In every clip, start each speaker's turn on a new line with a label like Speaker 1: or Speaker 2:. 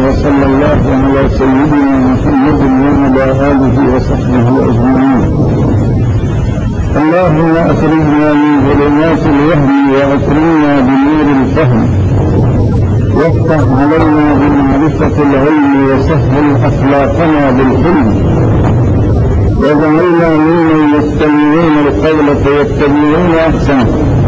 Speaker 1: وصلى الله على سيدنا محمد وعلى آله وصحبه أجمعين. اللهم أخرجنا من ظلمات الوهم وأكرمنا بنور الفهم، وافتح علينا بمعرفة العلم وسهل أخلاقنا بالحلم، واجعلنا ممن يستمعون القول فيتبعون أحسنه.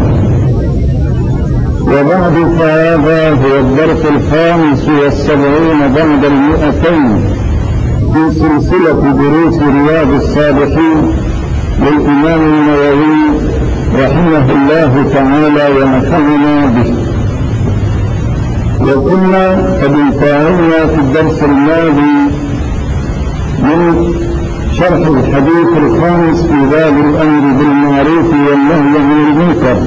Speaker 1: وبعد، فهذا هو الدرس 75 بعد 200 في سلسلة دروس رياض الصالحين للإمام النووي رحمه الله تعالى ونفعنا به. وكنا قد انتهينا في الدرس الماضي من شرح الحديث الخامس في باب الأمر بالمعروف والنهي عن المنكر،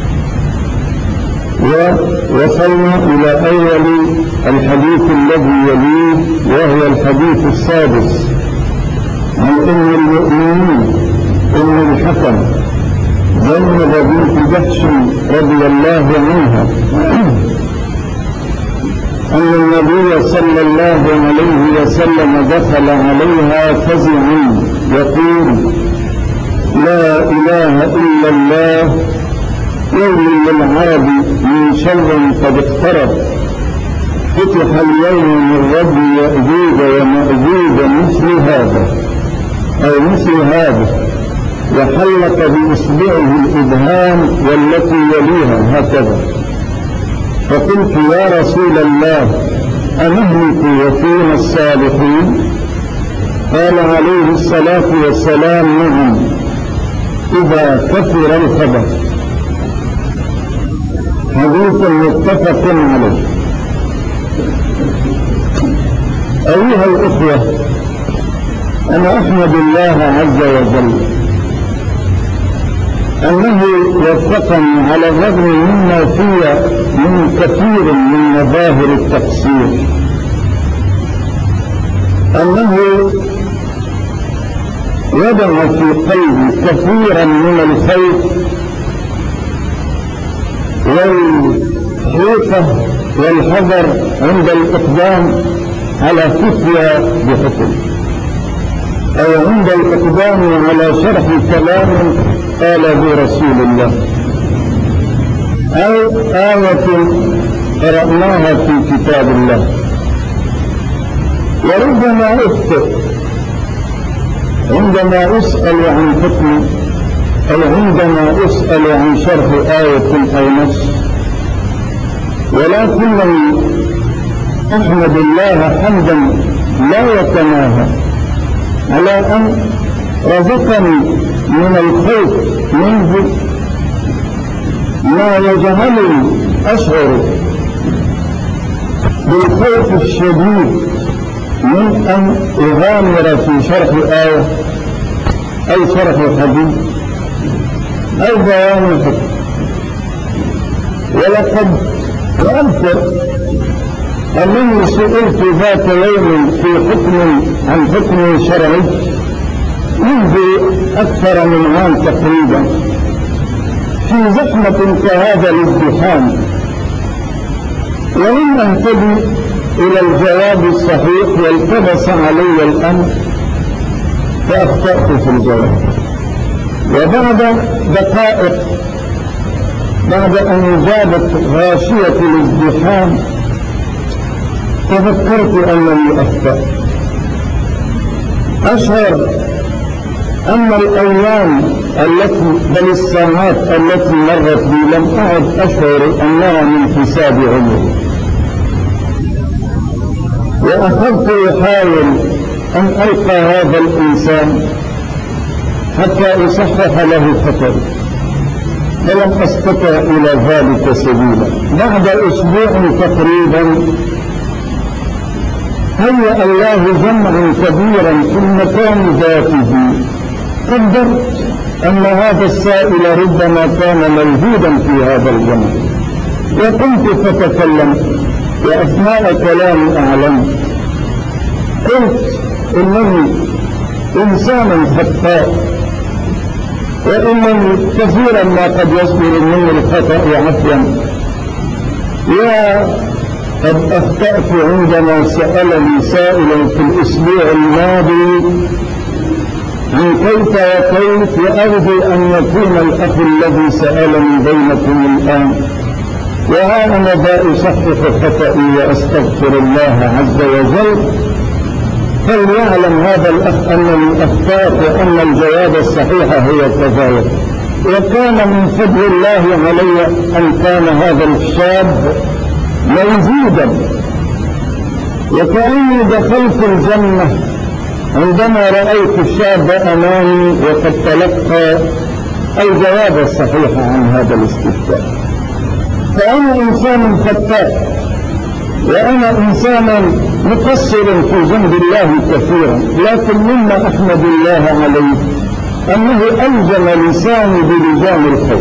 Speaker 1: ووصلنا إلى أول الحديث الذي يليه، وهو الحديث السادس عن أم المؤمنين أم الحكم زينب بنت جحش رضي الله عنها أن النبي صلى الله عليه وسلم دخل عليها فزعا يقول: لا إله إلا الله، يوم للعرب من شر قد اقترب، فتح اليوم من رب يأجوج ومأجوج مثل هذا، وحلق بإصبعه الإبهام والتي يليها هكذا. فقلت: يا رسول الله، أنهلك وفينا الصالحين؟ قال عليه الصلاة والسلام: نعم، إذا كثر الخبث. حديث متفق عليه. أيها الأخوة، أنا أحمد الله عز وجل أنه وفقني على الرغم مما فيه من كثير من مظاهر التقصير، أنه وضع في قلبي كثيرا من الخير والحيطة والحذر عند الإقدام على فتوى بحكم، أو عند الإقدام على شرح كلام قاله رسول الله، أو آية قرأناها في كتاب الله. وربما أخطئ عندما أسأل عن حكم، أو عندما أسأل عن شرح آية أو نص، ولكنني أحمد الله حمدا لا يتناهى على أن رزقني من الخوف منه ما يجعلني أشعر بالخوف الشديد من أن أغامر في شرح آية أو شرح حديث أو بيان حكم. ولقد أذكر أنني سئلت ذات يوم في عن حكم شرعي منذ أكثر من عام تقريبا، في زحمة كهذا الازدحام، ولم أهتدي إلى الجواب الصحيح، والتبس علي الأمر فأخطأت في الجواب. وبعد دقائق، بعد أن جابت غاشية الازدحام، تذكرت أنني أخطأت. أشعر أن الأيام بل الساعات التي مرت بي لم أعد أشعر أنها من حساب عمري، وأخذت أحاول أن ألقى هذا الإنسان حتى أصحح له خطري، فلم أستطع إلى ذلك سبيلا. بعد أسبوع تقريبا هيأ الله جمعا كبيرا في المكان ذاته، قدرت أن هذا السائل ربما كان موجودا في هذا الجمع، وقمت فتكلمت، وأثناء كلامي أعلمت، قلت: إنني إنسان خطاء، وإنني كثيرا ما قد يصدر مني الخطأ عفوا، قد أخطأت عندما سألني سائل في الأسبوع الماضي عن كيف وكيف، وأرجو أن يكون الأخ الذي سألني بينكم الآن، وها أنا بأصحح خطئي وأستغفر الله عز وجل. فليعلم هذا الأخ أنني أخطأت وأن الجواب الصحيح هو كذلك. وكان من فضل الله علي أن كان هذا الشاب موجودا، وكأني دخلت الجنة عندما رأيت الشاب أمامي وقد تلقى الجواب الصحيح عن هذا الاستفتاء. فأنا إنسان خطاء، وأنا إنسان مقصر في جنب الله كثيرا، لكن مما أحمد الله عليه أنه ألزم لساني بلجام الخير.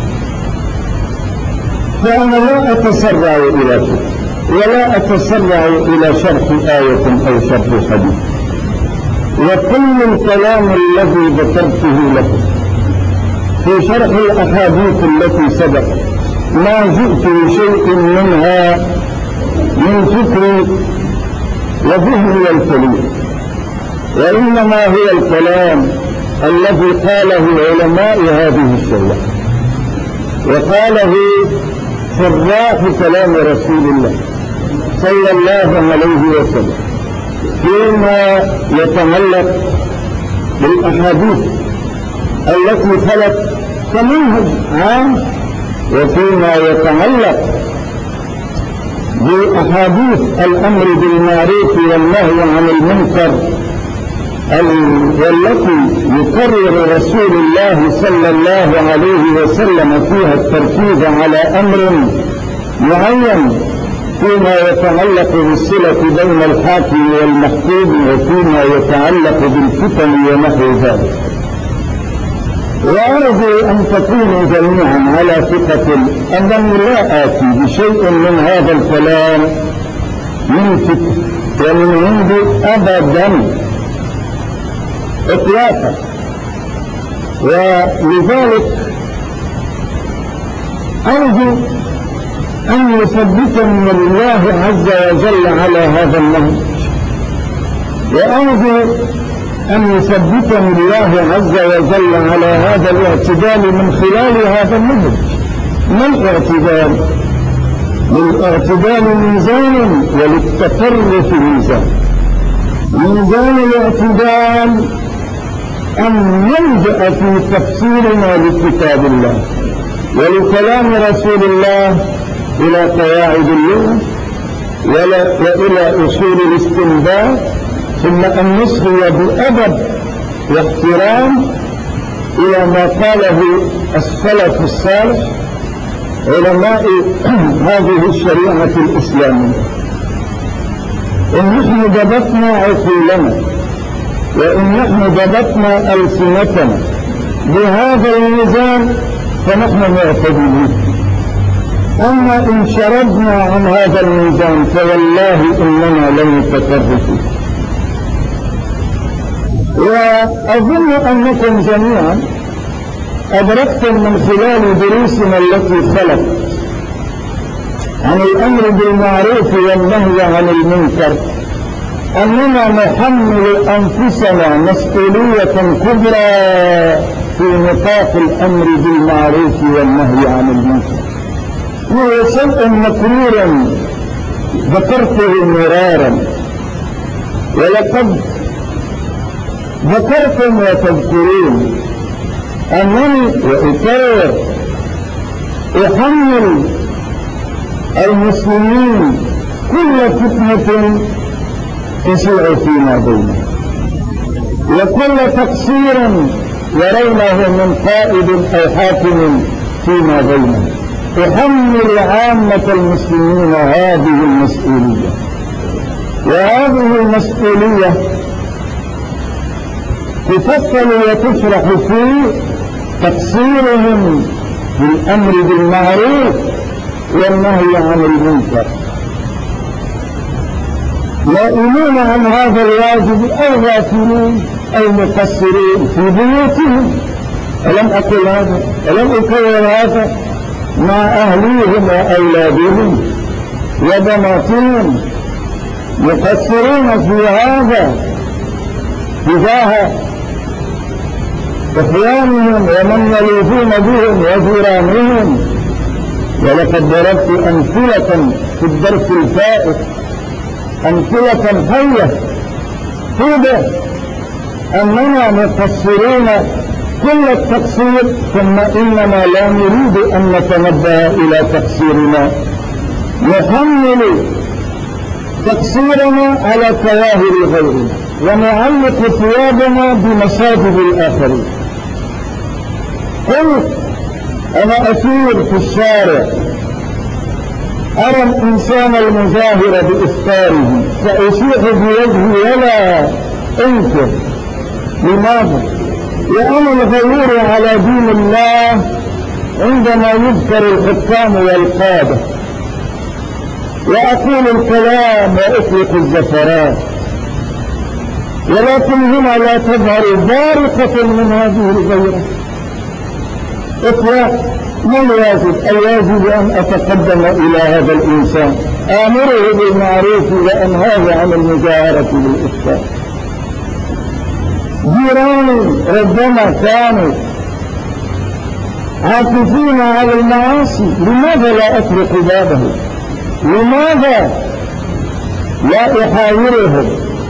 Speaker 1: فأنا لا أتسرع إلى شيء، ولا أتسرع إلى شرح آية أو شرح حديث، وكل الكلام الذي ذكرته لكم في شرح الأحاديث التي سبق ما جئت بشيء منها من فكري وذهني الكليم، وإنما هو الكلام الذي قاله علماء هذه الشريعة، وقاله شراح كلام رسول الله صلى الله عليه وسلم فيما يتعلق بالأحاديث التي خلت كمنهج عام، وفيما يتعلق بأحاديث الأمر بالمعروف والنهي عن المنكر والتي يقرر رسول الله صلى الله عليه وسلم فيها التركيز على أمر معين فيما يتعلق بالصلة بين الحاكم والمحكوم، وفيما يتعلق بالفتن ونحو ذلك. وأرجو أن تكونوا جميعا على ثقة أنني لا آتي بشيء من هذا الكلام من فكر ومن عندي أبدا إطلاقا. ولذلك أرجو أن يثبتني الله عز وجل على هذا النهج، وأرجو أن يثبتني الله عز وجل على هذا الاعتدال من خلال هذا النهج. ما الاعتدال؟ للاعتدال ميزان وللتطرف ميزان. ميزان الاعتدال أن نلجأ في تفسيرنا لكتاب الله ولكلام رسول الله إلى قواعد اللغة وإلى أصول الاستنباط، ثم أن نصغي بأدب واحترام إلى ما قاله السلف الصالح علماء هذه الشريعة الإسلامية. إن نحن ضبطنا عقولنا وإن نحن ضبطنا ألسنتنا بهذا الميزان فنحن معتدلين. أما إن شردنا عن هذا الميزان فوالله إننا لن نتطرفون. وأظن أنكم جميعا أدركتم من خلال دروسنا التي خلت عن الأمر بالمعروف والنهي عن المنكر أننا نحمل أنفسنا مسؤولية كبرى في نطاق الأمر بالمعروف والنهي عن المنكر، وهو شيء مكرور ذكرته مرارا، ولقد ذكرتم وتذكرون أنني وأكرر أحمل المسلمين كل فتنة تشيع فيما بينهم وكل تقصير يرونه من قائد أو حاكم فيما بينهم. أحمل عامة المسلمين هذه المسؤولية، وهذه المسؤولية تفصل وتشرح في تقصيرهم بالأمر بالمعروف والنهي عن المنكر، نائمون عن هذا الواجب أو غافلين أو مقصرين في بيوتهم. ألم أقل هذا؟ ألم أكرر هذا مع أهليهم وأولادهم؟ وبناتهم مقصرون في هذا تجاه إخوانهم ومن يلوذون بهم وجيرانهم. ولقد ضربت أمثلة في الدرس الفائت، أمثلة حية توضح أننا مقصرون كل التقصير، ثم إننا لا نريد أن نتنبه إلى تقصيرنا، نحمل تقصيرنا على كواهر غيرنا ونعلق ثيابنا بمساجد الآخرين. قلت أنا أسير في الشارع أرى الإنسان المظاهر بإفطاره فأشيح بوجهي ولا أنكر. لماذا؟ وأنا الغيور على دين الله عندما يذكر الحكام والقادة، وأقول الكلام وأطلق الزفرات، ولكن هنا لا تظهر بارقة من هذه الغيرة. اطلق ما الواجب؟ الواجب أن أتقدم إلى هذا الإنسان آمره بالمعروف وأنهاه عن المجاهرة بالإفساد. جيراني ربما كانوا عاكفين على المعاصي، لماذا لا أطرق بابه؟ لماذا لا أحاورهم؟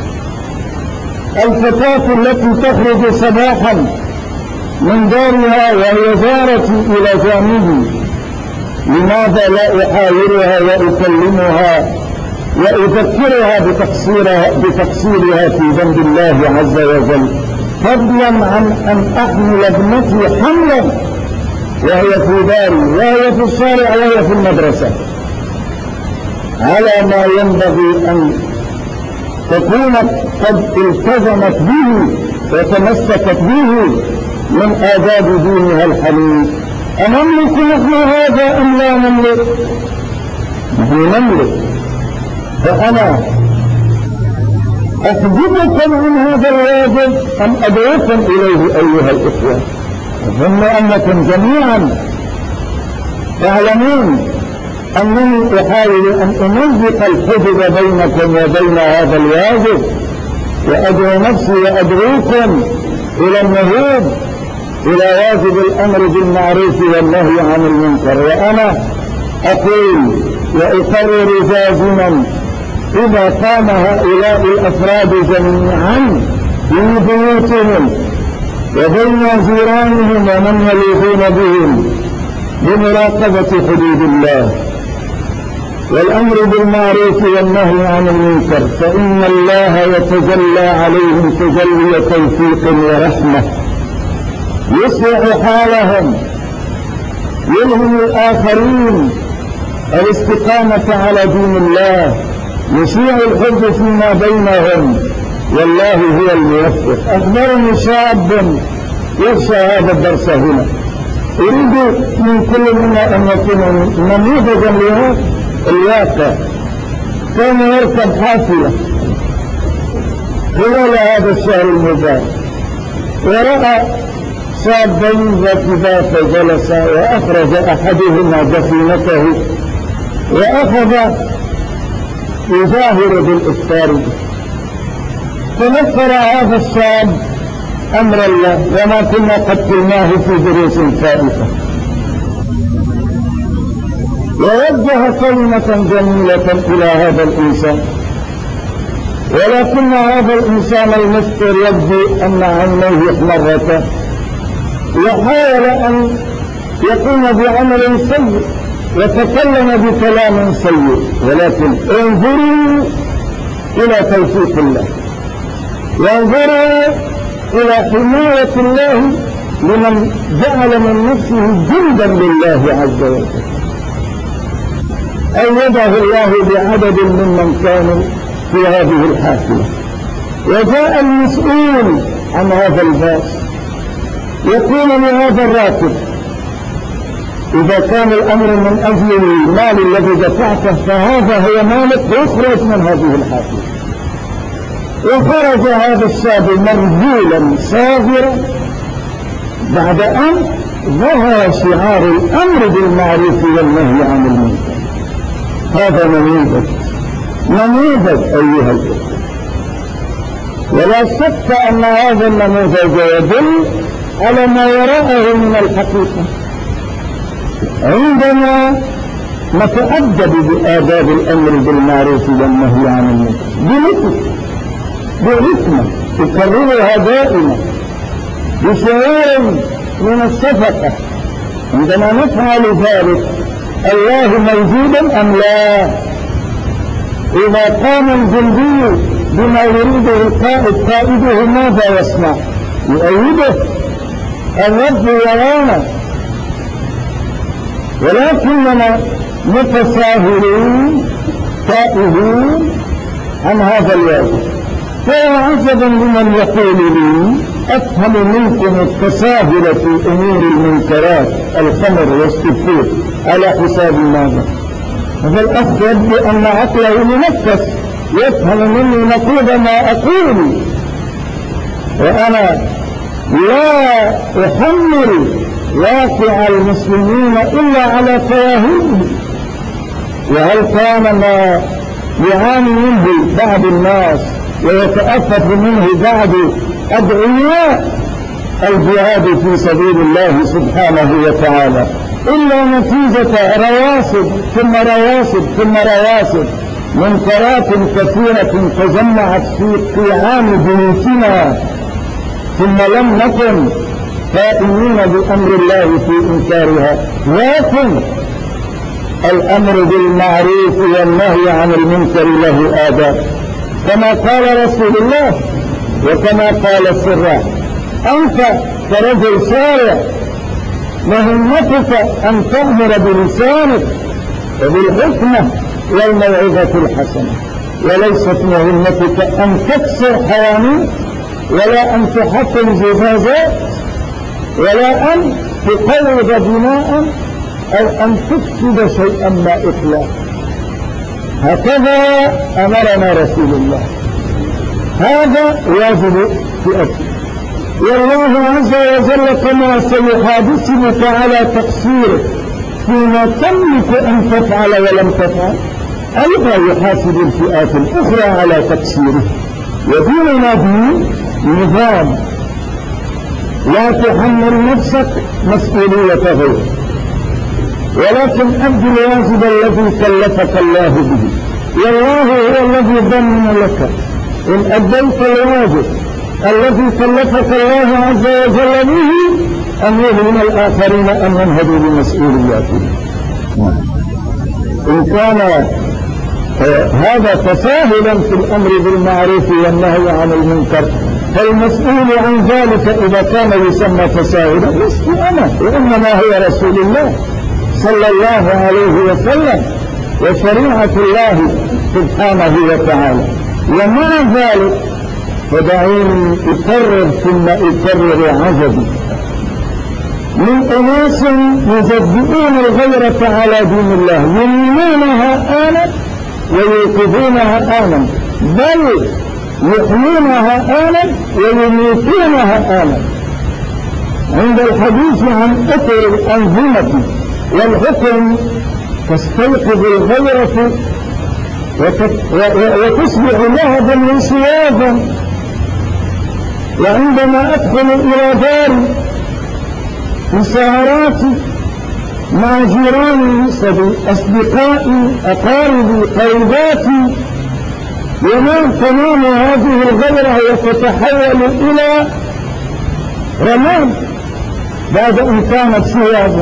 Speaker 1: الفتاة التي تخرج صباحا من دارها وهي جارتي إلى جانبي، لماذا لا أحاورها وأكلمها وأذكرها بتقصيرها في ذنب الله عز وجل، فضلا عن أن أحمل ابنتي حملا وهي في داري وهي في الشارع وهي في المدرسة على ما ينبغي أن تكون قد التزمت به وتمسكت به من آداب دينها الحنيف. أنملك نحن هذا أم لا نملك؟ نحن نملك. فأنا أحجبكم عن هذا الواجب أم أدعوكم إليه أيها الإخوة؟ أظن أنكم جميعا تعلمون أنني أحاول أن أمزق الحجب بينكم وبين هذا الواجب، وأدعو نفسي وأدعوكم إلى النهوض إلى واجب الأمر بالمعروف والنهي عن المنكر. وأنا أقول وأقرر جازما إذا قام هؤلاء الأفراد جميعا في بيوتهم وبين جيرانهم ومن يلوذون بهم بمراقبة حدود الله والأمر بالمعروف والنهي عن المنكر، فإن الله يتجلى عليهم تجلي توفيق ورحمة، يصلح حالهم، يلهم الآخرين الاستقامة على دين الله، يشيع الحب فيما بينهم، والله هو الموفق. أخبرني شاب يخشى هذا الدرس هنا، أريد من كل منا أن يكون نموذجا لهذا الواقع. كان يركب حافلة خلال هذا الشهر المبارك، ورأى شابين راكبا فجلس وأخرج أحدهما دفينته وأخذ يظاهر بالإفطار. تنفر هذا الشاب أمر الله وما كنا قد قلناه في دروس فائتة، ووجه كلمة جميلة إلى هذا الإنسان، ولكن هذا الإنسان المفطر يبدو أن عينيه احمرتا وحاول أن يقوم بعمل سيء وتكلم بكلام سيء، ولكن انظروا إلى توفيق الله، وانظروا إلى حماية الله لمن جعل من نفسه جندا لله عز وجل. أيده الله بعدد ممن كانوا في هذه الحافلة. وجاء المسؤول عن هذا الباص يقول لهذا الراكب: إذا كان الأمر من أجل المال الذي دفعته فهذا هو مالك، يخرج من هذه الحافلة. وخرج هذا الشاب مرجولا صاغرا بعد أن ظهر شعار الأمر بالمعروف والنهي عن المنكر. هذا نموذج أيها الأخوة. ولا شك أن هذا النموذج يدل على ما وراءه من الحقيقة. عندما نتأدب بآداب الأمر بالمعروف والنهي عن المنكر بحكمة تكررها دائما بشعور من الشفقة، عندما نفعل ذلك الله موجودا أم لا؟ إذا قام الجندي بما يريده القائد قائده ماذا يصنع؟ يؤيده. الرب يرانا، ولكننا متساهلين تائهون عن هذا الواجب. فيا عجبا لمن يقول لي أفهم منكم التساهل في أمور المنكرات الخمر والسكر على حساب ماذا؟ هذا الأخ يبدو أن عقله منفس، يفهم مني نقيض ما أقول، وأنا لا أحمل واقع المسلمين إلا على توهمه. وهل كان ما يعاني منه بعض الناس ويتأفف منه بعض أدعياء الجهاد في سبيل الله سبحانه وتعالى إلا نتيجة رواسب ثم رواسب ثم رواسب منكرات كثيرة تجمعت في قيعان بيوتنا، ثم لم نكن قائمين بأمر الله في إنكارها. لكن الأمر بالمعروف والنهي عن المنكر له آداب، كما قال رسول الله وكما قال السراج. أنت كرجل شارع مهمتك أن تأمر بلسانك وبالحكمة والموعظة الحسنة، وليست مهمتك أن تكسر حوامل ولا أن تحطم زجاجات ولا أن تقوض بناء أو أن تفسد شيئا ما إطلاقا. هكذا أمرنا رسول الله، هذا واجب فئته. والله عز وجل كما سيحادثك على تقصيرك فيما تملك أن تفعل ولم تفعل، أيضا يحاسب الفئات الأخرى على تقصيره. وديننا دين نظام، لا تحمل نفسك مسؤولية غيرك، ولكن أدي الواجب الذي كلفك الله به، والله هو الذي ضمن لك إن أديت الواجب الذي كلفك الله عز وجل به أن يهون الآخرين أن ينهدوا بمسؤولياتهم. إن كان هذا تساهلا في الأمر بالمعروف والنهي عن المنكر، فالمسؤول عن ذلك إذا كان يسمى تساهلا لست أنا، وإنما هو رسول الله صلى الله عليه وسلم وشريعة الله سبحانه وتعالى. ومع ذلك فدعوني أكرر ثم أكرر عجبي من أناس يجدئون الغيرة على دين الله، يمنونها آنا ويوقظونها آنا، بل يحمونها آنا ويميتونها آنا. عند الحديث عن أثر الأنظمة والحكم تستيقظ الغيرة وتصبح لهبا وسياجا. وعندما أدخل إلى داري في سهراتي مع جيراني أصدقائي أقاربي قريباتي، تنام هذه الغيرة وتتحول إلى رماد بعد أن كانت سياجا.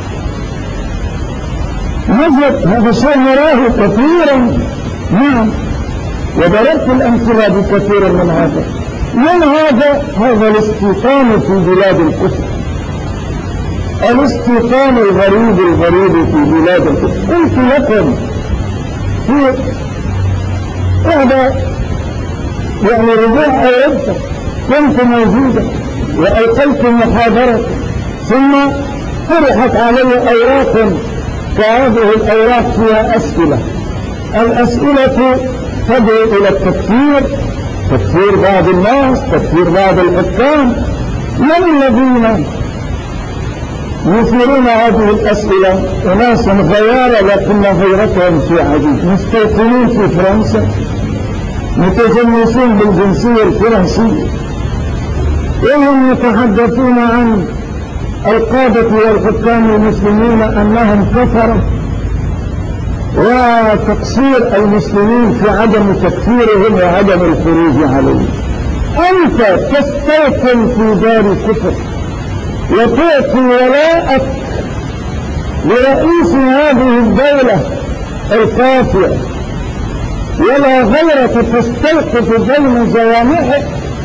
Speaker 1: نجد هذا الشيء نراه كثيرا، نعم، وضربت الأمثلة بكثير من هذا. من هذا الاستيطان في بلاد الكفر، الاستيطان الغريب في بلاد الكفر. قلت لكم في ربوع أوروبا كنت موجودا وألقيت محاضرة، ثم طرحت علي أوراق كهذه الأوراق فيها أسئلة. الأسئلة تدعو إلى التكفير، تكفير بعض الناس، تكفير بعض الحكام. من الذين يثيرون هذه الأسئلة أناس غيارى لكن غيرتهم في عديد، مستوطنين في فرنسا متجنسين بالجنسية الفرنسية، وهم يتحدثون عن القادة والحكام المسلمين أنهم كفروا، وتقصير المسلمين في عدم تكفيرهم وعدم الخروج عليهم. أنت تستوطن في دار كفر وتعطي ولاءك لرئيس هذه الدولة الكافرة، ولا غيرك تستوقف بين جوامعك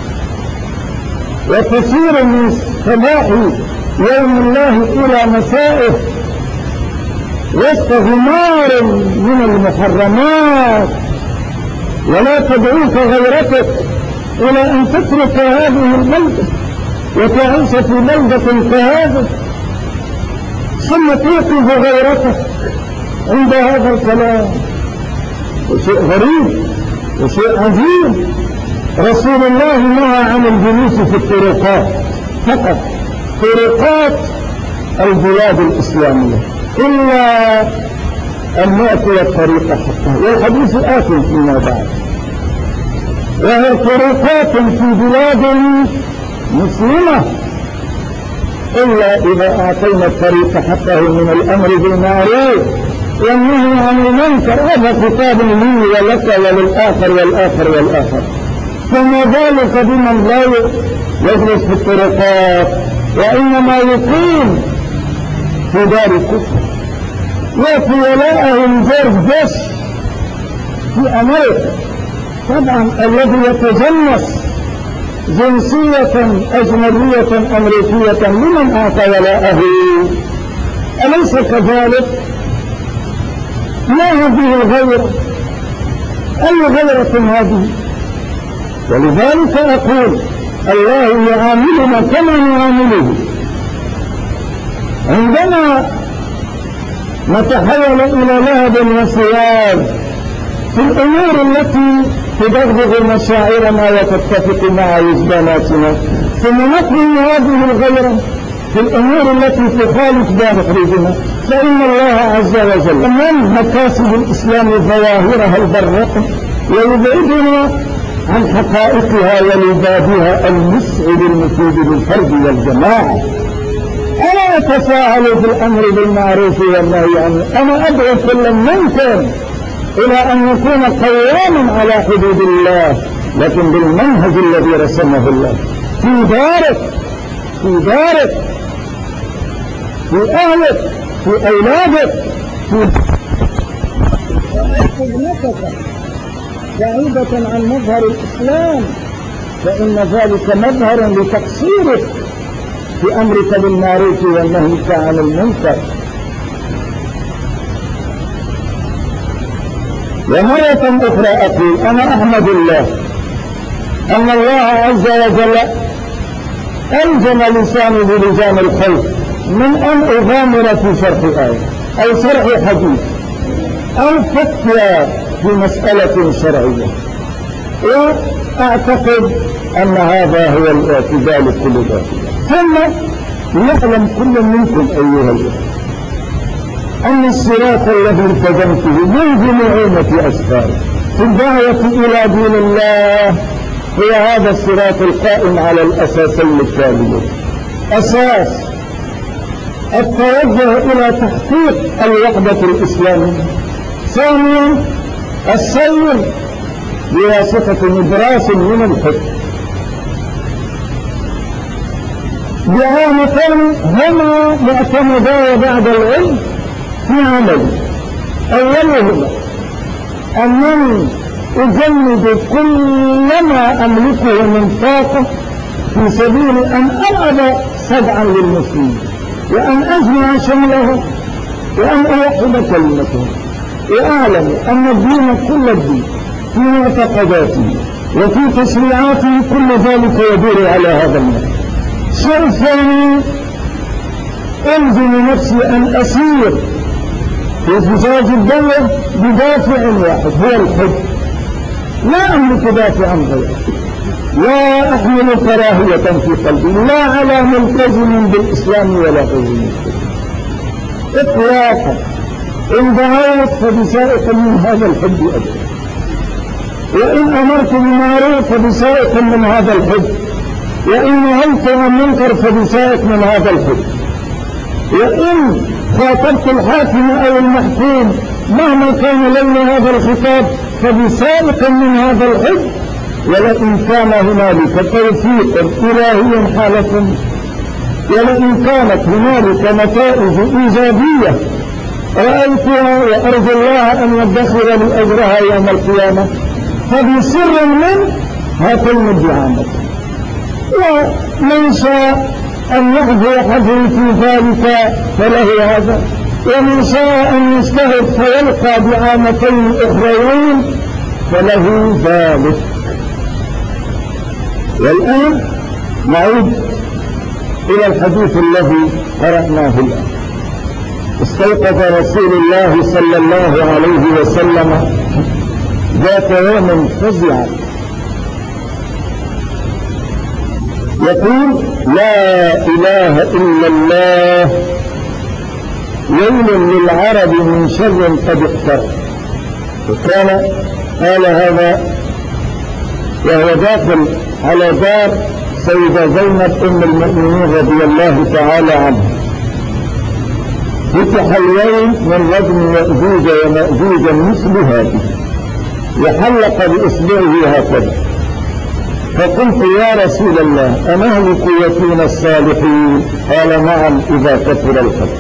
Speaker 1: وتسير من صباح يوم الله إلى مسائه وسط غمار من المحرمات، ولا تدعوك غيرتك إلى أن تترك هذه البلدة وتعيش في بلدة كهذه، ثم توقف غيرتك عند هذا الكلام. وشيء غريب وشيء عجيب، رسول الله نهى عن الجلوس في الطرقات فقط، طرقات البلاد الإسلامية، إلا أن نأتي الطريق حقها، والحديث آت فيما بعد. وهي طرقات في بلاد مسلمة إلا إذا أعطينا الطريق حقه من الأمر بالمعروف والنهي عن المنكر. هذا خطاب لي ولك وللآخر والآخر والآخر. فما ذلك بمن لا يجلس في الطرقات وإنما يقيم في دار الكفر؟ وفي ولاءهم جورج بوش في أمريكا طبعا، الذي يتجنس جنسية أجنبية أمريكية لمن أعطى ولاءه؟ أليس كذلك؟ ما هذه الغيرة؟ أي غيرة هذه؟ ولذلك أقول الله يعاملنا كما نعامله. عندما نتحول إلى لهب وسواد في الأمور التي تدغدغ مشاعرنا وتتفق مع وجداناتنا، ثم نقوم هذه الغيرة في الأمور التي تخالف بمخرجنا، فإن الله عز وجل من مكاسب الإسلام ظواهرها البرقة ويبعدنا عن حقائقها ولبابها المسعد المفيد للفرد والجماعة. أنا أتساءل في الأمر بالمعروف والنهي عنه، أنا أدعو كل منكم إلى أن يكون قواما على حدود الله، لكن بالمنهج الذي رسمه الله في دارك، في دارك، في أهلك، في أولادك، في خدمتك بعيدة عن مظهر الإسلام، فإن ذلك مظهر لتقصيرك في أمرك بالمعروف والنهي عن المنكر. ومرة أخرى أقول أنا أحمد الله أن الله عز وجل ألزم لساني بلجام الخلق من أن أغامر في شرح آية أو شرح حديث أو فتوى في مسألة شرعية، وأعتقد أن هذا هو الاعتدال كل ذلك. ثم يعلم كل منكم أيها الأخوة أن الصراط الذي التزمته منذ نعومة أسفاره في الدعوة إلى دين الله هو هذا الصراط القائم على الأساسين التاليين: أساس التوجه إلى تحقيق الوحدة الإسلامية، ثانيا السير بواسطة نبراس من الحكم. دعامتان هما معتمدا بعد العلم في عمل. أولهما أنني أجند كل ما أملكه من طاقة في سبيل أن ألعب سبعا للمسلمين، وأن أجمع شملهم، وأن أوحد كلمتهم، وأعلم أن الدين كل الدين في معتقداته وفي تشريعاته كل ذلك يدور على هذا النحو. الشيء الثاني ألزم نفسي أن أسير في فساد الدولة بدافع واحد هو الحب، لا أملك دافعا غيره. لا أحمل كراهية في قلبي لا على ملتزم بالإسلام ولا غير ملتزم إطلاقا. إن دعوت فبسائق من هذا الحب أجل، وإن أمرت بمعروف فبسائق من هذا الحب، وإن نهيت عن منكر فبسائق من هذا الحب، وإن خاطبت الحاكم أو المحكوم مهما كان لي هذا الخطاب فبسائق من هذا الحب. ولئن كان هنالك توفيق إلهي حالة، ولئن كانت هنالك نتائج إيجابية رأيتها وأرجو الله أن يدخر لي أجرها يوم القيامة فبسر من هاتين الدعامة. ومن شاء أن يحظى حظه في ذلك فله هذا، ومن شاء أن يجتهد فيلقى دعامتين أخرين فله ذلك. والآن نعود إلى الحديث الذي قرأناه الآن. استيقظ رسول الله صلى الله عليه وسلم ذات يوم فزعا يقول لا إله إلا الله ويل للعرب من شر قد اقترب. وكان قال هذا وهو داخل على دار سيدة زينب أم المؤمنين رضي الله تعالى عنها. فتح اليوم من رجم يأجوج ومأجوج مثل هذه، وحلق بإصبعه هكذا. فقلت يا رسول الله أنهلك وفينا الصالحين؟ قال نعم إذا كثر الخبر.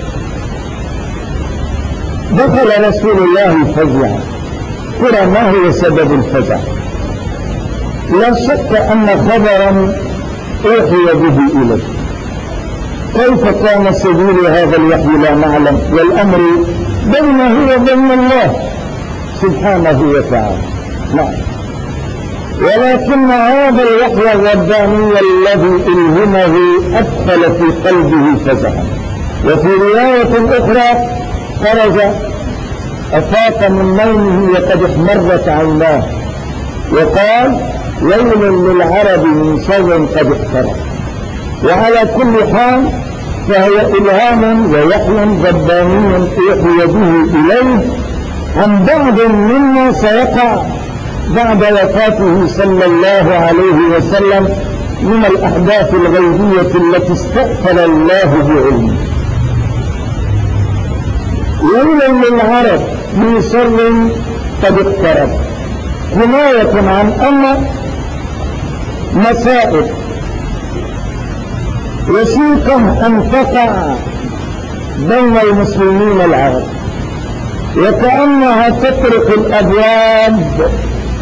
Speaker 1: دخل رسول الله فزعا. ترى ما هو سبب الفزع؟ لا شك أن خبرا أوحي به إليه. كيف كان سبيل هذا الوحي لا نعلم، والأمر بينه وبين الله سبحانه وتعالى. نعم. ولكن هذا الوحي الرباني الذي ألهمه أدخل في قلبه فزعا. وفي رواية أخرى خرج أفاق من نومه وقد احمرت عيناه وقال ويل للعرب من شر قد اقترب. وعلى كل حال فهو إلهام ووحي رباني أوحي به إليه عن بعض مما سيقع بعد وفاته صلى الله عليه وسلم من الأحداث الغيبية التي استأثر الله بعلمه. ويل للعرب من شر قد اقترب كناية عن أن مصائب وشيكة أن تقع بين المسلمين العرب، وكأنها تطرق الأبواب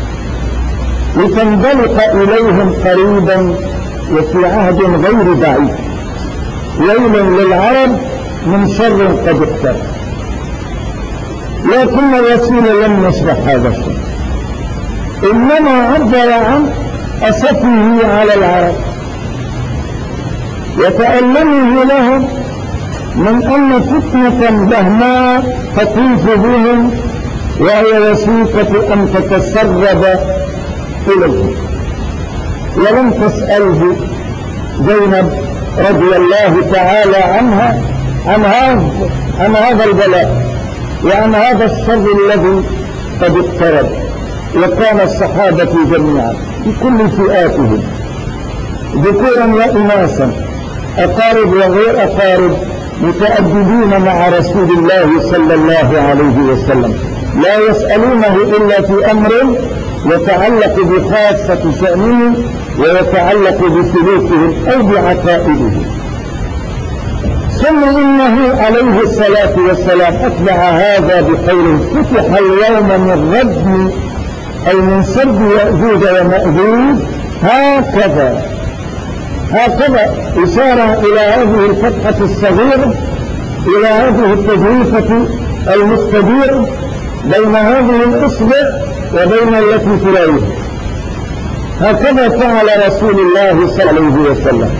Speaker 1: لتنطلق إليهم قريبا وفي عهد غير بعيد. ويل للعرب من شر قد اقترب. لكن الرسول لم يشرح هذا الشيء، إنما عبر عن أسفه على العرب وتألمه لهم من أن فتنة بهماء تطيف بهم وهي وشيكة أن تتسرب إليه. ولم تسأله زينب رضي الله تعالى عنها عن هذا البلاء وعن هذا الشر الذي قد اقترب. وكان الصحابة جميعا بكل فئاتهم ذكورا وإناثا أقارب وغير أقارب متأدبين مع رسول الله صلى الله عليه وسلم لا يسألونه إلا في أمر يتعلق بخاصة شأنهم ويتعلق بسلوكهم أو بعقائدهم. ثم إنه عليه الصلاة والسلام أتبع هذا بقوله فتح اليوم من ردم أي من سرد يأجوج ومأجوج هكذا إشارة إلى هذه الفتحة الصغيرة، إلى هذه التجويفة المستديرة بين هذه الإصبع وبين التي تليه. هكذا فعل رسول الله صلى الله عليه وسلم.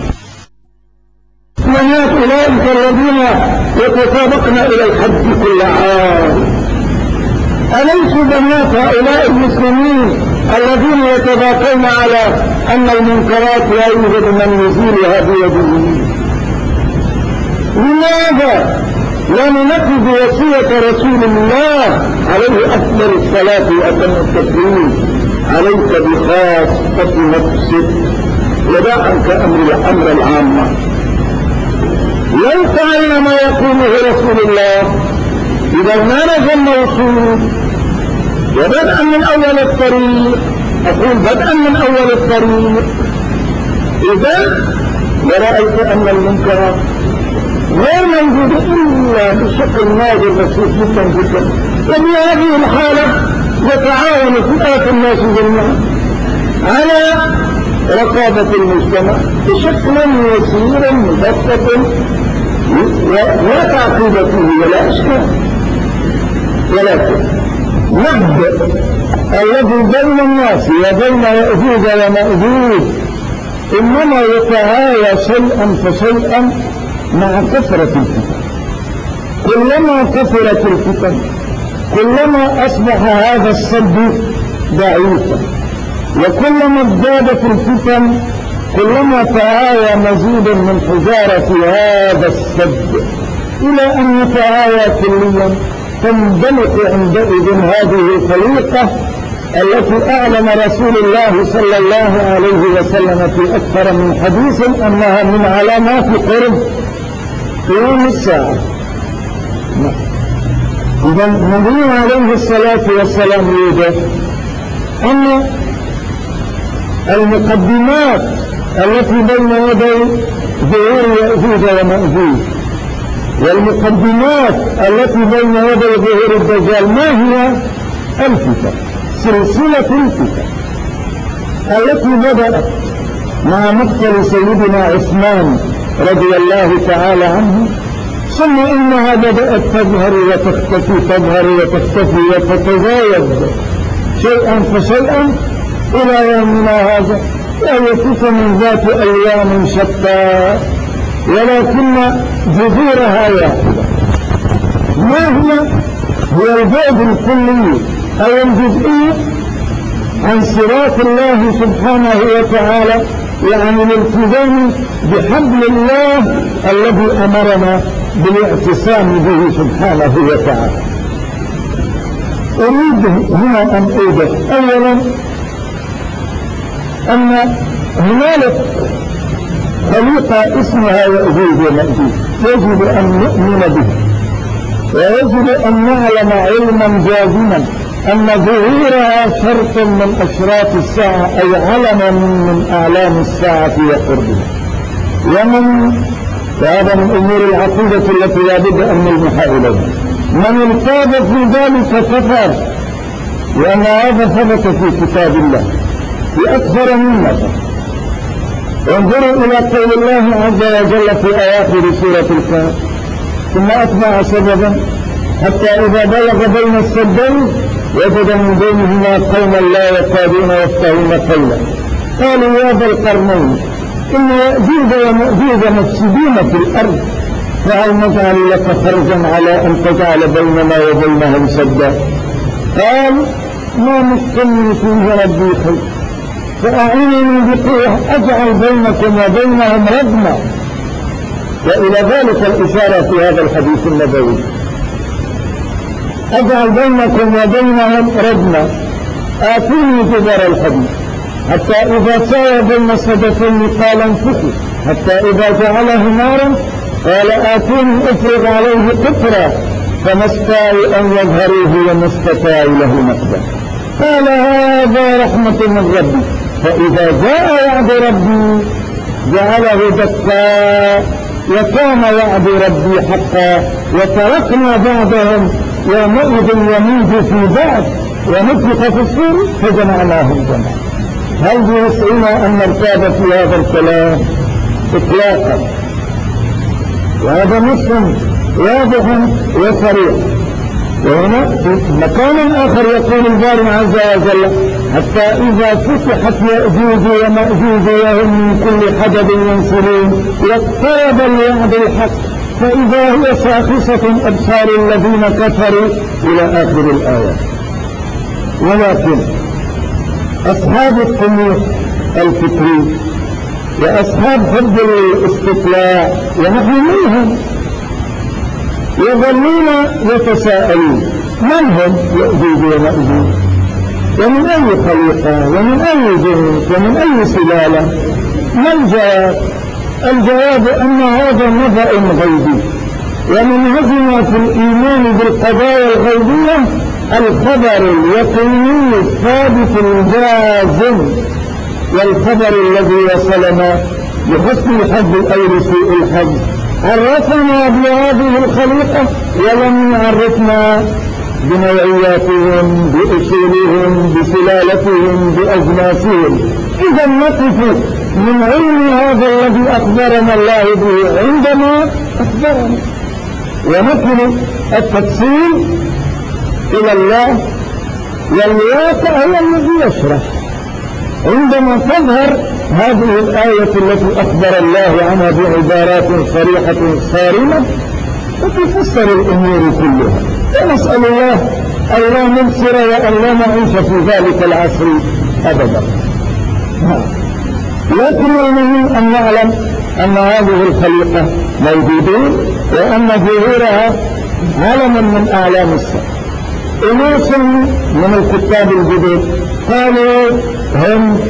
Speaker 1: وناس أولئك الذين يتسابقن إلى الحج كل عام أليسوا بنات هؤلاء المسلمين الذين يتباكون على أن المنكرات لا يوجد من يزيلها بيده؟ لماذا لا ننفذ وصية رسول الله عليه أفضل الصلاة وأتم التسليم؟ عليك بخاصة نفسك ودع عنك أمر العامة. لو فعلنا ما يقوله رسول الله إذا ما نزل موصول وبدءا من أول الطريق، أقول بدءا من أول الطريق، إذا ورأيت أن المنكر غير موجود إلا بشكل نادر بسيط جدا جدا، وفي هذه الحالة يتعاون فئات الناس جميعا على رقابة المجتمع بشكل يسير مبسط لا تعقيد فيه ولا أشكال. ولكن نبدأ الذي بين الناس وبين يأجوج ومأجوج إنما يتعايى شيئا فشيئا مع كثرة الفتن. كلما كثرت الفتن كلما أصبح هذا السد ضعيفا، وكلما ازدادت الفتن كلما تعايى مزيد من حجارة هذا السد إلى أن يتعايى كليا، تندلق عندئذ هذه الخليقة التي أعلن رسول الله صلى الله عليه وسلم في أكثر من حديث أنها من علامات قرب قيام الساعة. إذا النبي عليه الصلاة والسلام يوجد أن المقدمات التي بين يدي ظهور يأجوج ومأجوج والمقدمات التي بين يدي ظهور الدجال ما هي؟ الفتن، سلسلة الفتن التي بدأت مع مقتل سيدنا عثمان رضي الله تعالى عنه، ثم إنها بدأت تظهر وتختفي، تظهر وتختفي وتتزايد شيئا فشيئا إلى يومنا هذا، وهي فتن ذات أيام شتى ولكن جذورها واحدة. ما هي البعد الكلي أو الجزئي عن صراط الله سبحانه وتعالى، يعني الالتزام بحبل الله الذي أمرنا بالاعتصام به سبحانه وتعالى. أريد هنا أن أوضح أولا أن هنالك خليقة اسمها يأجوج ومأجوج يجب أن نؤمن به، ويجب أن نعلم علما جازما أن ظهورها شرط من أشراط الساعة أي علما من أعلام الساعة وقربها. وهذا من أمور العقيدة التي لا بد أن نلمح إليها. من ارتاب في ذلك كفر، لأن هذا ثبت في كتاب الله في أكثر من مرة. انظروا إلى قول الله عز وجل في أواخر سورة الكهف: ثم أتبع سببا حتى إذا بلغ بين السدين وجد من بينهما قوما لا يكادون يفقهون قولا قالوا يا ذا القرنين إن يأجوج ومأجوج مفسدين في الأرض فهل نجعل لك خرجا على أن تجعل بيننا وبينهم سدا؟ قال ما مكنني فيه ربي خير فأعينني بقوة أجعل بينكم وبينهم ردما. وإلى ذلك الإشارة في هذا الحديث النبوي: أجعل بينكم وبينهم ردما آتوني جبر الحديث حتى إذا ساوى بين الصدفين قال انفخوا حتى إذا جعله نارا قال آتوني أفرغ عليه قطرا فما استطاعوا أن يظهروه وما استطاعوا له نقبا. قال هذا رحمة من ربي فإذا جاء وعد ربي جعله دكا وكان وعد ربي حقا وتركنا بعضهم يومئذ يموج في بعض ونفخ في الصور فجمعناهم جمعا. هل يسعنا أن نرتاب في هذا الكلام إطلاقا؟ وهذا نص واضح وصريح. وهنا في مكان آخر يقول الباري عز وجل: حتى إذا فتحت يأجوج ومأجوج وهم من كل حدب ينسلون واقترب الوعد الحق فإذا هي شاخصة أبصار الذين كفروا إلى آخر الآية. ولكن أصحاب الطموح الفكري وأصحاب حب الاستطلاع ونحن منهم يظلون يتساءلون من هم يأجوج ومأجوج ومن أي خليقة ومن أي جنس ومن أي سلالة؟ ما الجواب؟ الجواب أن هذا نبأ غيبي، ومنهجنا في الإيمان بالقضايا الغيبية الخبر اليقيني الثابت الجازم، والخبر الذي وصلنا بحسن الحظ أو لسوء الحظ عرفنا بهذه الخليقة ولم يعرفنا بنوعياتهم بأصولهم بسلالتهم بأجناسهم. إذا نقف من علم هذا الذي أخبرنا الله به عندما أخبرنا، ونحن التفصيل إلى الله، والواقع هو الذي يشرح. عندما تظهر هذه الآية التي أخبر الله عنها بعبارات صريحة صارمة وتفسر الأمور كلها، ونسأل الله أن لا نبصر وأن لا نعيش في ذلك العصر أبدا. لكن المهم أن نعلم أن هذه الخليقة موجودة وأن ظهورها علم من أعلام السماء. أناس من الكتاب الجدد قالوا هم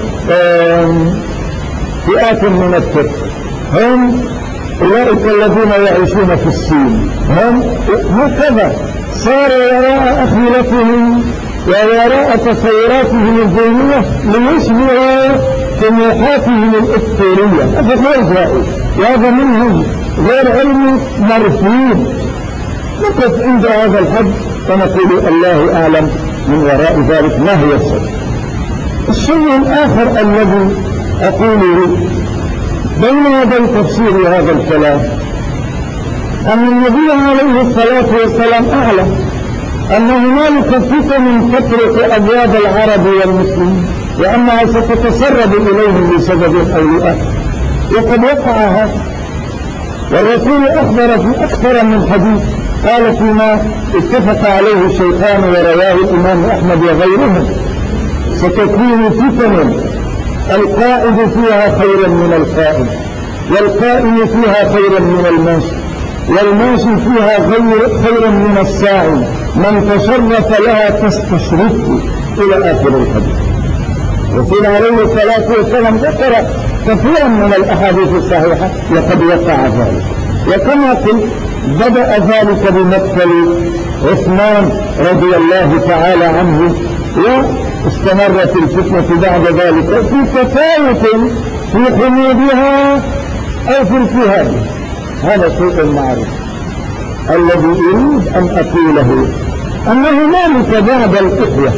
Speaker 1: فئات من الترك، هم أولئك الذين يعيشون في الصين، هم هكذا صاروا وراء أخيلتهم ووراء تصوراتهم الذهنية ليشبهوا طموحاتهم الأسطورية. هذا غير جائز وهذا منهم غير علمي مرفوض. نقف عند هذا الحد ونقول الله أعلم من وراء ذلك ما هي السبب. الشيء الآخر الذي أقوله بين يدي تفسير هذا الكلام أن النبي عليه الصلاة والسلام أعلم أن هنالك فتن تطرق أبواب العرب والمسلمين وأنها ستتسرب إليهم لسبب أو لآخر، وقد وقع هذا. والرسول أخبر في أكثر من حديث، قال فيما اتفق عليه الشيخان ورواه الإمام أحمد وغيرهم: ستكون فتن القائد فيها خيرا من القائد، والقائم فيها خيرا من الماشي، والماشي فيها خيرا من الساعي، من تشرف لها تستشرفه، إلى آخر الحديث. الرسول عليه الصلاة والسلام ذكر كثيرا من الأحاديث الصحيحة وقد وقع ذلك. وكما قلت بدأ ذلك بمقتل عثمان رضي الله تعالى عنه، واستمرت الفتنة بعد ذلك في تفاوت في حمودها أو في التهابها. هذا شيء معروف. الذي أريد أن أقوله أن هنالك بعض الإخوة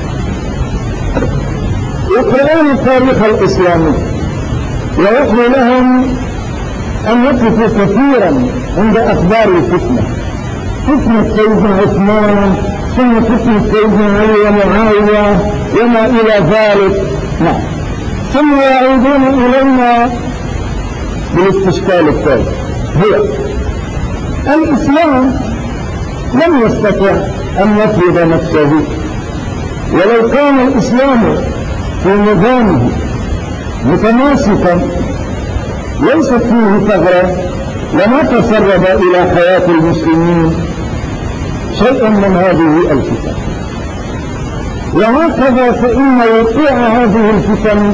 Speaker 1: يقرؤون التاريخ الإسلامي ويحلو لهم أن يقفوا كثيرا عند أخبار الفتنة، فتنة سيدنا عثمان ثم فتنة سيدنا علي ومعاوية وما إلى ذلك، ثم يعودون إلينا بالاستشكال الثالث. هو الإسلام لم يستطع أن يفرض نفسه، ولو كان الإسلام في نظامه متماسكا ليست فيه ثغرة لما تسرب إلى حياة المسلمين شيء من هذه الفتن. وهكذا فإن وقوع هذه الفتن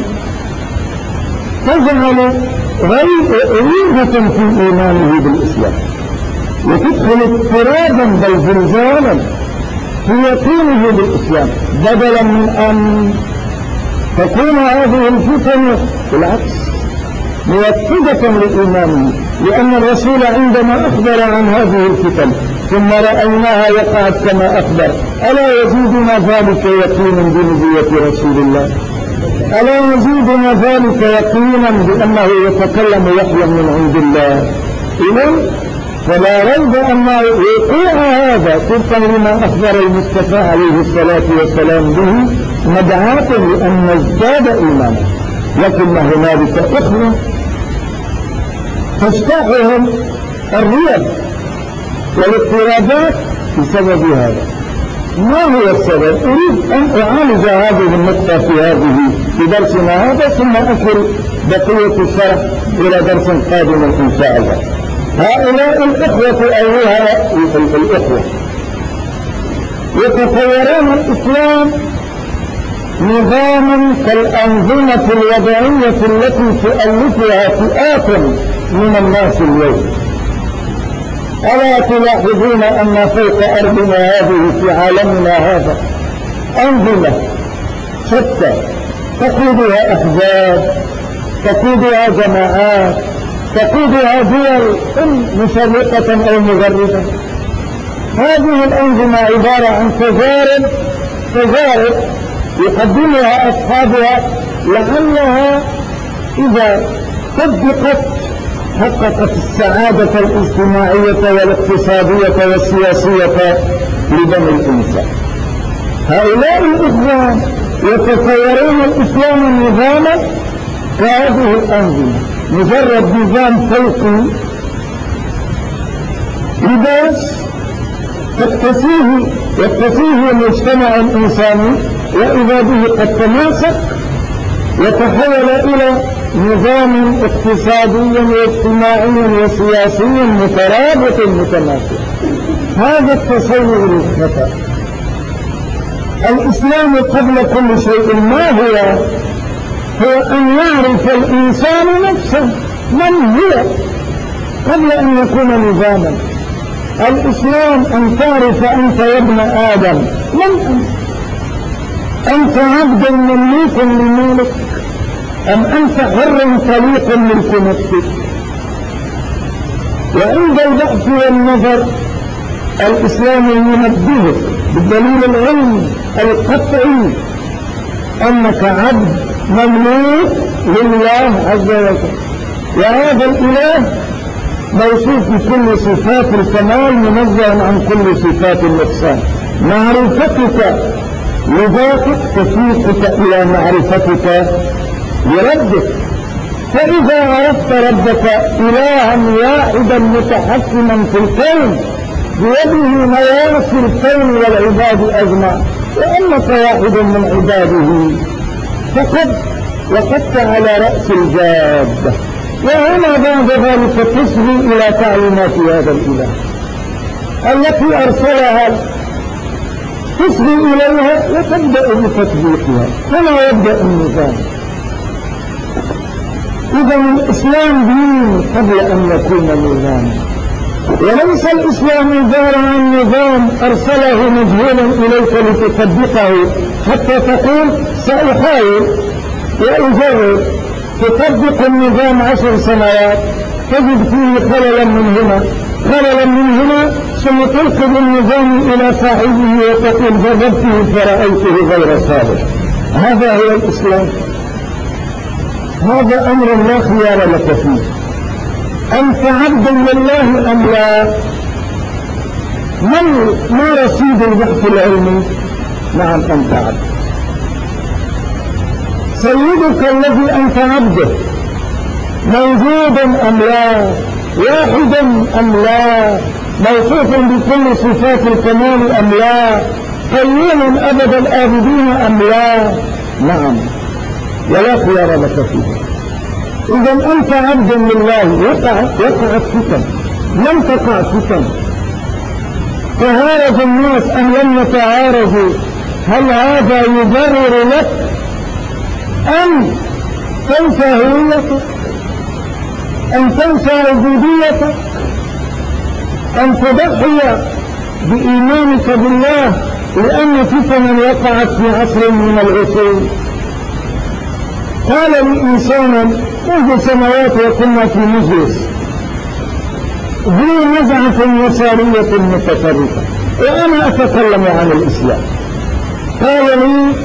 Speaker 1: تجعل ريبة في إيمانه بالإسلام، وتدخل اضطرابا بل زلزالا في يقينه بالإسلام، بدلا من أن تكون هذه الفتن بالعكس مؤكدة لإيمانه. لأن الرسول عندما أخبر عن هذه الفتن ثم رأيناها وقعت كما أخبر، ألا يزيدنا ذلك يقينا بنبوة رسول الله؟ ألا يزيدنا ذلك يقينا بأنه يتكلم وحيا من عند الله؟ إذن فلا ريب أن وقوع هذا طبقا لما أخبر المصطفى عليه الصلاة والسلام به مدعاة لأن نزداد إيمانا. لكن هنالك إخوة تشتاحهم الريب والاضطرابات بسبب هذا، ما هو السبب؟ أريد أن أعالج هذه النقطة في درسنا هذا، ثم أكل بقية الشرح إلى درس قادم إن شاء الله. هؤلاء الإخوة أيها الإخوة يتصورون الإسلام نظاما كالأنظمة الوضعية التي تؤلفها فئات من الناس اليوم. ألا تلاحظون أن فوق أرضنا هذه في عالمنا هذا أنظمة شتى تقودها أحزاب، تقودها جماعات، تقودها دول مشرقة أو مغربة. هذه الأنظمة عبارة عن تجارب يقدمها أصحابها لعلها إذا طبقت حققت السعادة الاجتماعية والاقتصادية والسياسية لبني الإنسان. هؤلاء الإخوان يتصورون الإسلام نظاما كهذه الأنظمة، مجرد نظام فوقي لباس يقتسيه المجتمع الإنساني، وإذا به قد تماسك وتحول إلى نظام اقتصادي واجتماعي وسياسي مترابط متماسك. هذا التصور الخطأ. الإسلام قبل كل شيء ما هو أن يعرف الإنسان نفسه من هو قبل أن يكون نظاما. الإسلام أن تعرف أنت يا ابن آدم من أنت عبد مملوك لمالك أم أنت حر طليق ملك نفسك. وعند البحث والنظر الإسلام ينبهك بالدليل العلمي القطعي أنك عبد مملوك لله عز وجل، وهذا الإله موصوف بكل صفات الكمال منزه عن كل صفات النقصان. معرفتك لذاتك تسوقك إلى معرفتك لربك، فإذا عرفت ربك إلها واحدا متحكما في الكون بيده نواصي الكون والعباد أجمع، وأنك واحد من عباده فقد وقفت على رأس الجادة. وهنا بعد ذلك تصغي إلى تعليمات هذا الإله التي أرسلها، تصغي إليها وتبدأ بتطبيقها. هنا يبدأ النظام. إذا الإسلام دين قبل أن يكون نظاما، وليس الإسلام عبارة عن نظام أرسله مجهولا إليك لتطبقه حتى تقول سأحاول وأجرب. تطبق النظام 10 سنوات تجد فيه خللا من هنا ثم تلقب النظام إلى صاحبه وتقول جربته فرأيته غير صالح. هذا هو الإسلام. هذا أمر لا خيار لك فيه. أنت عبد لله أم لا؟ ما رصيد البحث العلمي؟ نعم أنت عبد. سيدك الذي أنت عبده موجودا أم لا؟ واحدا أم لا؟ موصوف بكل صفات الكمال أم لا؟ قيوم أبد الآبدين أم لا؟ نعم، ولا خيار لك فيه. إذا أنت عبد لله. وقعت فتن، لم تقع فتن. تهارج الناس أم لم يتهارجوا؟ هل هذا يبرر لك أن تنسى هويتك، أن تنسى عبوديتك، أن تضحي بإيمانك بالله لأن فتنا وقعت في عصر من العصور؟ قال لي إنسانا منذ سنوات وكنا في مجلس ذو نزعة يسارية متفرقة وأنا أتكلم عن الإسلام. قال لي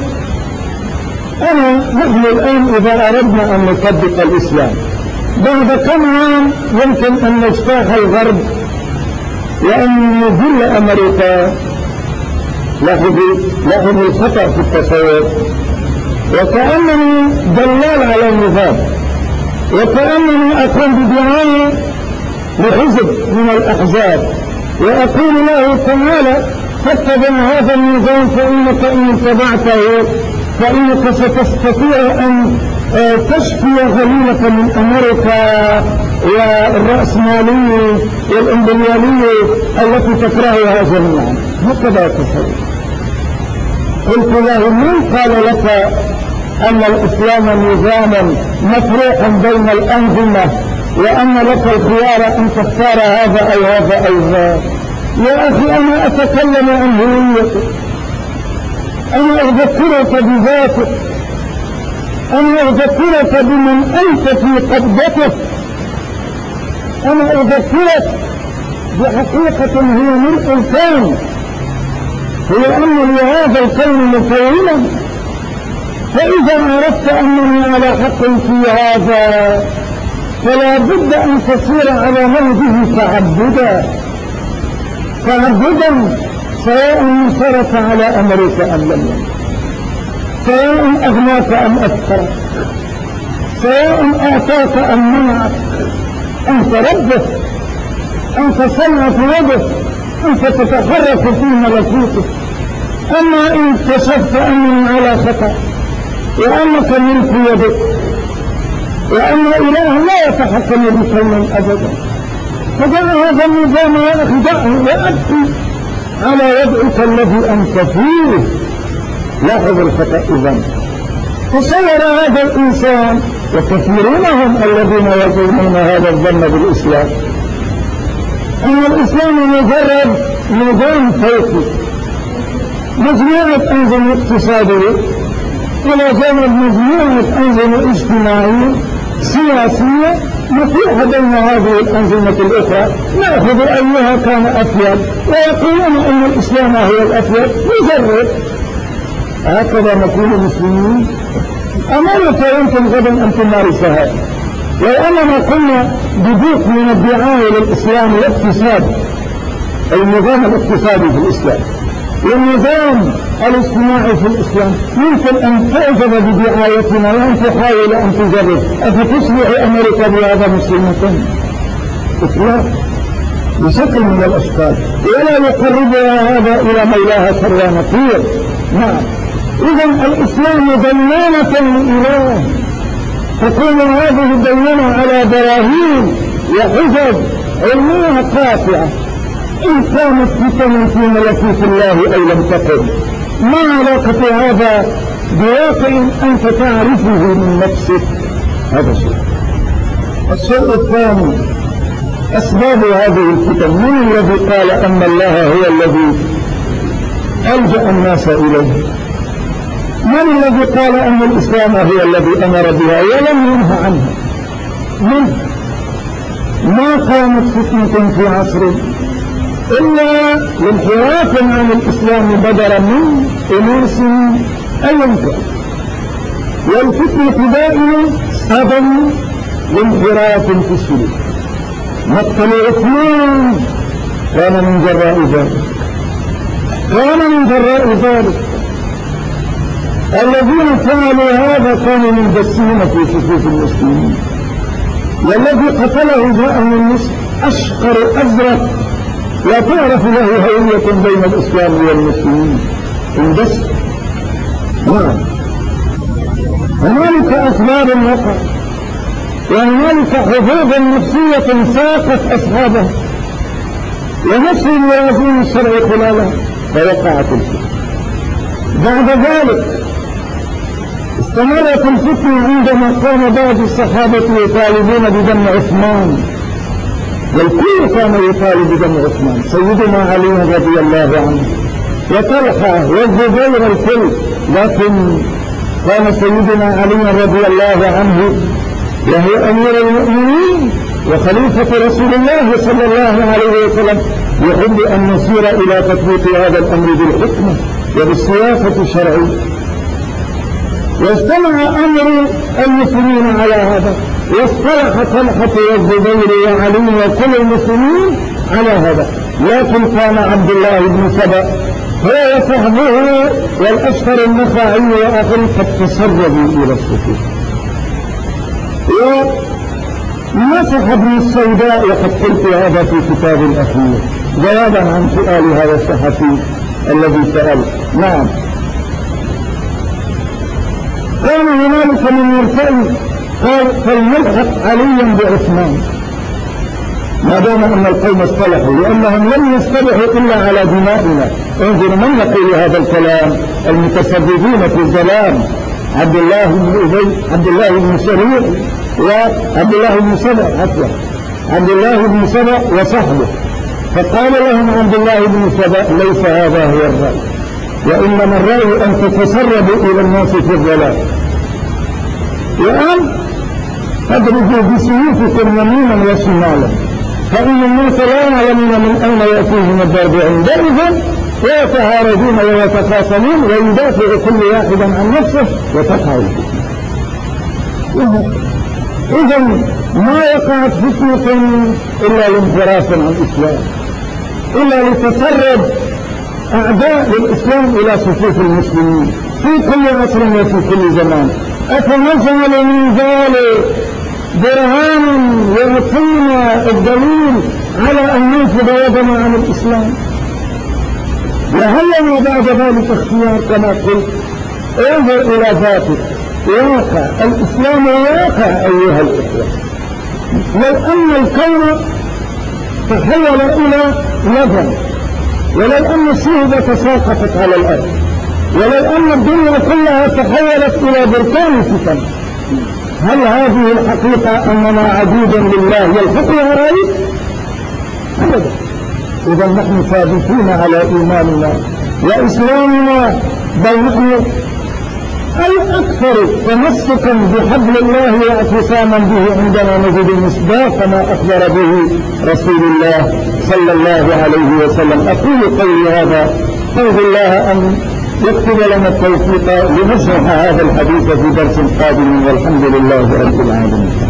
Speaker 1: نحن الآن إذا أردنا أن نطبق الإسلام بعد كم عام يمكن أن نجتاح الغرب وأن نذل أمريكا. لاحظوا الخطأ في التصور. وكأنني دلال على النظام، وكأنني أقوم بدعاية لحزب من الأحزاب وأقول له تعالى تتبع هذا النظام فإنك إن اتبعته فإنك ستستطيع أن تشفي غليلك من أمريكا والرأسمالية والإمبريالية التي تكرهها جميعا. هكذا تصور. قلت له من قال لك أن الإسلام نظاما مفروحا بين الأنظمة وأن لك الخيار أن تختار هذا أو هذا أو هذا؟ يا أخي أنا أتكلم عن هويتك، أنا أذكرك بذاتك، أنا أذكرك بمن أنت في قبضتك، أنا أذكرك بحقيقة هي ملء الكون، هي أن لهذا الكون مكونا. فإذا عرفت أنني على حق في هذا فلا بد أن تسير على نهجه تعبدا سواء انصرف على أمرك أم لم يكن، سواء أغناك أم أكثرك، سواء أعطاك أم منعك، أنت ربه، أنت صنعة يده، أنت تتحرك في ملكوته. أما إن اكتشفت أنني على خطأ وأنك ملك يدك وأن إله لا يتحكم بكون أبدا فدع هذا النظام يا أخي، دعه وأبقي على وضعك الذي أنت فيه. لاحظ الخطأ إذن. تصور هذا الإنسان وكثيرون هم الذين يظنون هذا الظن بالإسلام أن الإسلام مجرد نظام فوقي، مجموعة أنظمة اقتصادية إلى جانب مجموعة أنظمة اجتماعية سياسية مفتوحة بين هذه الأنظمة الأخرى، نأخذ أيها كان أفيد ويقولون أن الإسلام هو الأفيد. نجرب هكذا نكون مسلمين. أمانة يمكن غدا أن تمارس هذا. لو أننا قلنا بدوق من الدعاية للإسلام الاقتصادي، النظام الاقتصادي في الإسلام والنظام الاجتماعي في الإسلام، يمكن أن تعجب بدعايتنا وأن تحاول أن تجرب أفتصبح أمريكا بهذا مسلمة إطلاق بشكل من الأشكال، ولا يقربها هذا إلى مولاها شر نقير. نعم، إذن الإسلام دينانة لإله، تكون هذه الدينانة على براهين وحجج علمية قاطعة. إن كانت فتن في ملكوت الله أو لم تكن، ما علاقة هذا بواقع أنت تعرفه من نفسك؟ هذا شيء. الشيء الثاني أسباب هذه الفتن. من الذي قال أن الله هو الذي ألجأ الناس إليه؟ من الذي قال أن الإسلام هو الذي أمر بها ولم ينهى عنها؟ من؟ ما قامت فتنة في عصر إلا لانحراف عن الإسلام بدلا من أناس أيا كان، والفتنة دائما سبب لانحراف في السلوك. مقتل عثمان كان من جراء ذلك، الذين فعلوا هذا كانوا مندسين في صفوف المسلمين، والذي قتله جاء من مصر أشقر أزرق لا تعرف له هوية بين الإسلام والمسلمين، اندس. نعم، هنالك أسباب وقع، وهنالك حظوظ نفسية ساقت أصحابها ونسوا الموازين الشرعي خلالها فوقعت الفتنة. بعد ذلك استمرت الفتنة عندما قام بعض الصحابة يطالبون بدم عثمان، والكل كان يطالب بدم عثمان، سيدنا علي رضي الله عنه وطلحة والزبير الكل، لكن كان سيدنا علي رضي الله عنه وهو أمير المؤمنين وخليفة رسول الله صلى الله عليه وسلم يحب أن نسير إلى تطبيق هذا الأمر بالحكمة وبالسياسة الشرعية. واجتمع أمر المسلمين على هذا، واصطلح طلحة والزبير وعلي وكل المسلمين على هذا، لكن كان عبد الله بن سبأ هو وصحبه والأشهر النخعي وآخر قد تسربوا إلى الصفوف. ومسح ابن السوداء، وقد قلت هذا في كتاب الأخير جوابا عن سؤال هذا الصحفي الذي سأل. نعم. كان هنالك من يرتئي قال فلنلحق عليا بعثمان ما دام أن القوم اصطلحوا، لأنهم لم يصطلحوا إلا على دمائنا. انظر من يقول هذا الكلام، المتسببين في الظلام، عبد الله بن أبي، عبد الله بن سريع وعبد الله بن سبع، عبد الله بن سبع وصحبه. فقال لهم عبد الله بن سبع ليس هذا هو الرأي، وإنما الرأي أن تتسربوا إلى الناس في الظلام، وأن تضربوا بسيوفكم يمينا وشمالا، فإن الناس لا يعلمون من أين يأتيهم الضرب عندئذ، ويتهارجون ويتخاصمون ويدافع كل واحد عن نفسه وتقع الفتنة. إذا ما وقعت فتنة إلا لانحراف عن الإسلام، إلا لتسرب أعداء للإسلام إلى صفوف المسلمين في كل عصر وفي كل زمان. أفنجعل من ذلك برهان يعطينا الدليل على أن ننفذ يدنا عن الإسلام؟ وهل لنا بعد ذلك اختيار؟ كما قلت انظر إلى ذاتك، واقع الإسلام واقع أيها الإخوة. لو أن الكون تحول إلى لبن، ولو أن الشهبة تساقطت على الأرض، ولو أن الدنيا كلها تحولت إلى بركان فتن، هل هذه الحقيقة أننا عبيد لله يلحقها رأي؟ أبدا. إذا نحن ثابتون على إيماننا وإسلامنا، بل نحن الأكثر تمسكا بحبل الله واعتصاما به عندما نجد مصداق ما أخبر به رسول الله صلى الله عليه وسلم. أقول قولي هذا، أرجو الله أن يكتب لنا التوفيق لنشرح هذا الحديث في درس قادم، والحمد لله رب العالمين.